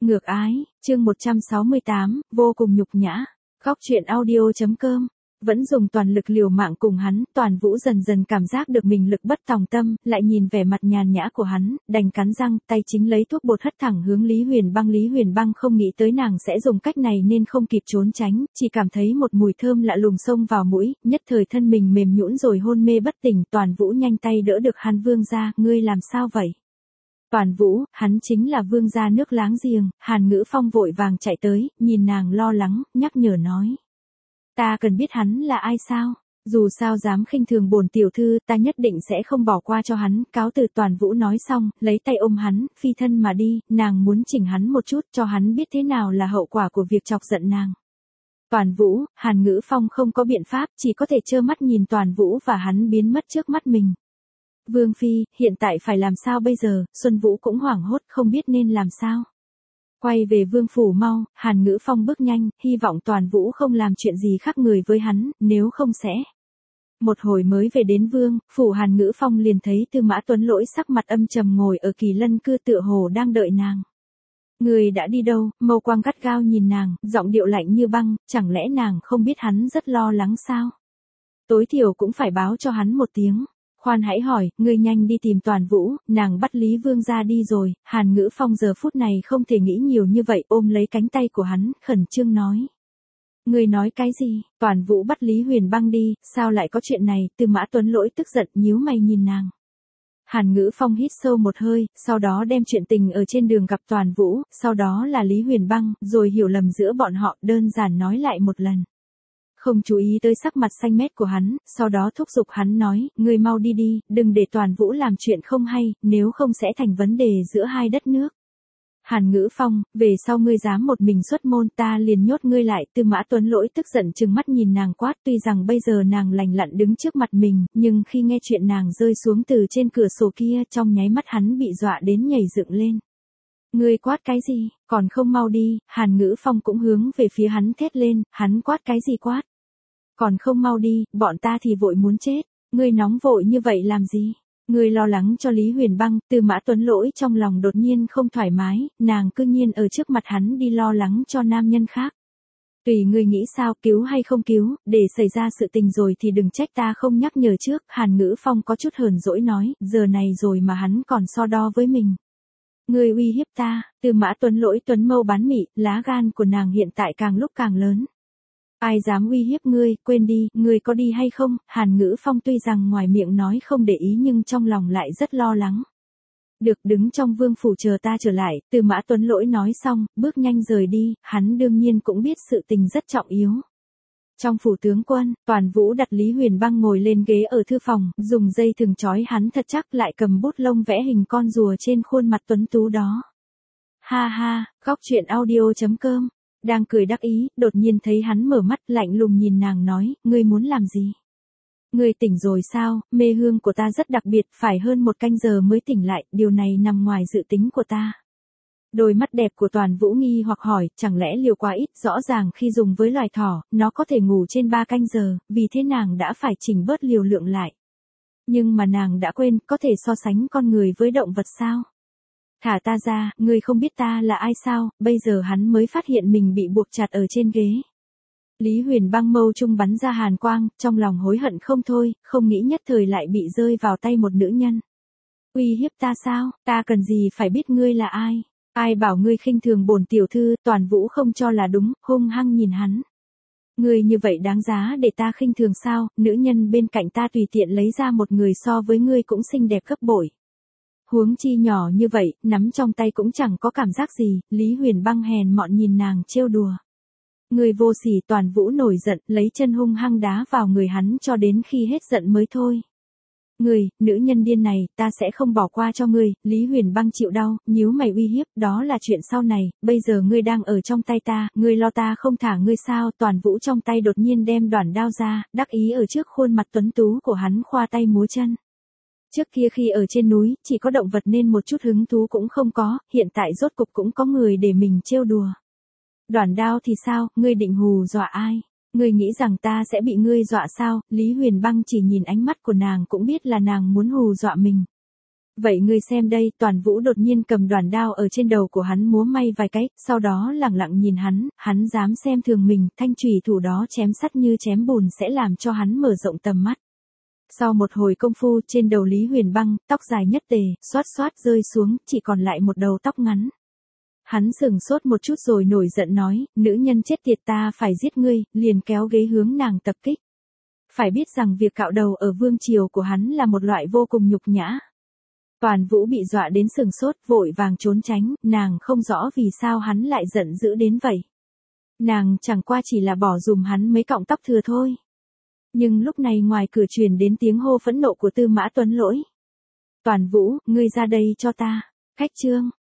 Ngược ái, chương 168, vô cùng nhục nhã. Góc truyện audio.com. Vẫn dùng toàn lực liều mạng cùng hắn, Toàn Vũ dần dần cảm giác được mình lực bất tòng tâm, lại nhìn vẻ mặt nhàn nhã của hắn, đành cắn răng, tay chính lấy thuốc bột hất thẳng hướng Lý Huyền Băng. Lý Huyền Băng không nghĩ tới nàng sẽ dùng cách này nên không kịp trốn tránh, chỉ cảm thấy một mùi thơm lạ lùng xông vào mũi, nhất thời thân mình mềm nhũn rồi hôn mê bất tỉnh. Toàn Vũ nhanh tay đỡ được hắn. Vương gia, ngươi làm sao vậy? Toàn Vũ, hắn chính là vương gia nước láng giềng. Hàn Ngữ Phong vội vàng chạy tới, nhìn nàng lo lắng, nhắc nhở nói. Ta cần biết hắn là ai sao? Dù sao dám khinh thường bổn tiểu thư, ta nhất định sẽ không bỏ qua cho hắn. Cáo từ. Toàn Vũ nói xong, lấy tay ôm hắn, phi thân mà đi. Nàng muốn chỉnh hắn một chút, cho hắn biết thế nào là hậu quả của việc chọc giận nàng. Toàn Vũ, Hàn Ngữ Phong không có biện pháp, chỉ có thể trơ mắt nhìn Toàn Vũ và hắn biến mất trước mắt mình. Vương phi, hiện tại phải làm sao bây giờ? Xuân Vũ cũng hoảng hốt, không biết nên làm sao. Quay về vương phủ mau. Hàn Ngữ Phong bước nhanh, hy vọng Toàn Vũ không làm chuyện gì khác người với hắn, nếu không sẽ. Một hồi mới về đến vương phủ, Hàn Ngữ Phong liền thấy Tư Mã Tuấn Lỗi sắc mặt âm trầm ngồi ở Kỳ Lân cư tựa hồ đang đợi nàng. Người đã đi đâu? Mâu quang gắt gao nhìn nàng, giọng điệu lạnh như băng, chẳng lẽ nàng không biết hắn rất lo lắng sao? Tối thiểu cũng phải báo cho hắn một tiếng. Khoan hãy hỏi, ngươi nhanh đi tìm Toàn Vũ, nàng bắt Lý Vương gia đi rồi. Hàn Ngữ Phong giờ phút này không thể nghĩ nhiều như vậy, ôm lấy cánh tay của hắn, khẩn trương nói. Ngươi nói cái gì? Toàn Vũ bắt Lý Huyền Băng đi, sao lại có chuyện này? Tư Mã Tuấn Lỗi tức giận nhíu mày nhìn nàng. Hàn Ngữ Phong hít sâu một hơi, sau đó đem chuyện tình ở trên đường gặp Toàn Vũ, sau đó là Lý Huyền Băng, rồi hiểu lầm giữa bọn họ, đơn giản nói lại một lần. Không chú ý tới sắc mặt xanh mét của hắn, sau đó thúc giục hắn nói, ngươi mau đi đi, đừng để Toàn Vũ làm chuyện không hay, nếu không sẽ thành vấn đề giữa hai đất nước. Hàn Ngữ Phong, về sau ngươi dám một mình xuất môn, ta liền nhốt ngươi lại. Tư Mã Tuấn Lỗi tức giận trừng mắt nhìn nàng quát, tuy rằng bây giờ nàng lành lặn đứng trước mặt mình, nhưng khi nghe chuyện nàng rơi xuống từ trên cửa sổ kia, trong nháy mắt hắn bị dọa đến nhảy dựng lên. Ngươi quát cái gì, còn không mau đi? Hàn Ngữ Phong cũng hướng về phía hắn thét lên, hắn quát cái gì quát? Còn không mau đi, bọn ta thì vội muốn chết. Ngươi nóng vội như vậy làm gì? Ngươi lo lắng cho Lý Huyền Băng. Tư Mã Tuấn Lỗi trong lòng đột nhiên không thoải mái, nàng cư nhiên ở trước mặt hắn đi lo lắng cho nam nhân khác. Tùy ngươi nghĩ sao, cứu hay không cứu, để xảy ra sự tình rồi thì đừng trách ta không nhắc nhở trước. Hàn Ngữ Phong có chút hờn dỗi nói, giờ này rồi mà hắn còn so đo với mình. Ngươi uy hiếp ta? Tư Mã Tuấn Lỗi tuấn mâu bán mị, lá gan của nàng hiện tại càng lúc càng lớn. Ai dám uy hiếp ngươi, quên đi, ngươi có đi hay không? Hàn Ngữ Phong tuy rằng ngoài miệng nói không để ý nhưng trong lòng lại rất lo lắng. Được, đứng trong vương phủ chờ ta trở lại. Tư Mã Tuấn Lỗi nói xong, bước nhanh rời đi, hắn đương nhiên cũng biết sự tình rất trọng yếu. Trong phủ tướng quân, Toàn Vũ đặt Lý Huyền Băng ngồi lên ghế ở thư phòng, dùng dây thừng trói hắn thật chắc, lại cầm bút lông vẽ hình con rùa trên khuôn mặt tuấn tú đó. Ha ha, góc truyện audio.com. Đang cười đắc ý, đột nhiên thấy hắn mở mắt, lạnh lùng nhìn nàng nói, ngươi muốn làm gì? Ngươi tỉnh rồi sao? Mê hương của ta rất đặc biệt, phải hơn 1 canh giờ mới tỉnh lại, điều này nằm ngoài dự tính của ta. Đôi mắt đẹp của Toàn Vũ nghi hoặc hỏi, chẳng lẽ liều quá ít? Rõ ràng khi dùng với loài thỏ, nó có thể ngủ trên 3 canh giờ, vì thế nàng đã phải chỉnh bớt liều lượng lại. Nhưng mà nàng đã quên, có thể so sánh con người với động vật sao? Thả ta ra, ngươi không biết ta là ai sao? Bây giờ hắn mới phát hiện mình bị buộc chặt ở trên ghế. Lý Huyền Băng mâu trung bắn ra hàn quang, trong lòng hối hận không thôi, không nghĩ nhất thời lại bị rơi vào tay một nữ nhân. Uy hiếp ta sao? Ta cần gì phải biết ngươi là ai? Ai bảo ngươi khinh thường bổn tiểu thư? Toàn Vũ không cho là đúng, hung hăng nhìn hắn. Ngươi như vậy đáng giá để ta khinh thường sao? Nữ nhân bên cạnh ta tùy tiện lấy ra một người so với ngươi cũng xinh đẹp gấp bội. Huống chi nhỏ như vậy, nắm trong tay cũng chẳng có cảm giác gì. Lý Huyền Băng hèn mọn nhìn nàng trêu đùa. Người vô sỉ. Toàn Vũ nổi giận, lấy chân hung hăng đá vào người hắn cho đến khi hết giận mới thôi. Ngươi, nữ nhân điên này, ta sẽ không bỏ qua cho ngươi. Lý Huyền Băng chịu đau, nhíu mày uy hiếp, đó là chuyện sau này, bây giờ ngươi đang ở trong tay ta, ngươi lo ta không thả ngươi sao? Toàn Vũ trong tay đột nhiên đem đoản đao ra, đắc ý ở trước khuôn mặt tuấn tú của hắn khoa tay múa chân. Trước kia khi ở trên núi, chỉ có động vật nên một chút hứng thú cũng không có, hiện tại rốt cục cũng có người để mình trêu đùa. Đoản đao thì sao, ngươi định hù dọa ai? Ngươi nghĩ rằng ta sẽ bị ngươi dọa sao? Lý Huyền Băng chỉ nhìn ánh mắt của nàng cũng biết là nàng muốn hù dọa mình. Vậy ngươi xem đây, Toàn Vũ đột nhiên cầm đoàn đao ở trên đầu của hắn múa may vài cái, sau đó lẳng lặng nhìn hắn dám xem thường mình, thanh chùy thủ đó chém sắt như chém bùn sẽ làm cho hắn mở rộng tầm mắt. Sau một hồi công phu, trên đầu Lý Huyền Băng, tóc dài nhất tề, xoát xoát rơi xuống, chỉ còn lại một đầu tóc ngắn. Hắn sừng sốt một chút rồi nổi giận nói, nữ nhân chết tiệt, ta phải giết ngươi, liền kéo ghế hướng nàng tập kích. Phải biết rằng việc cạo đầu ở vương triều của hắn là một loại vô cùng nhục nhã. Toàn Vũ bị dọa đến sừng sốt, vội vàng trốn tránh, nàng không rõ vì sao hắn lại giận dữ đến vậy. Nàng chẳng qua chỉ là bỏ dùm hắn mấy cọng tóc thừa thôi. Nhưng lúc này ngoài cửa truyền đến tiếng hô phẫn nộ của Tư Mã Tuấn Lỗi. Toàn Vũ, ngươi ra đây cho ta. Khách Trương.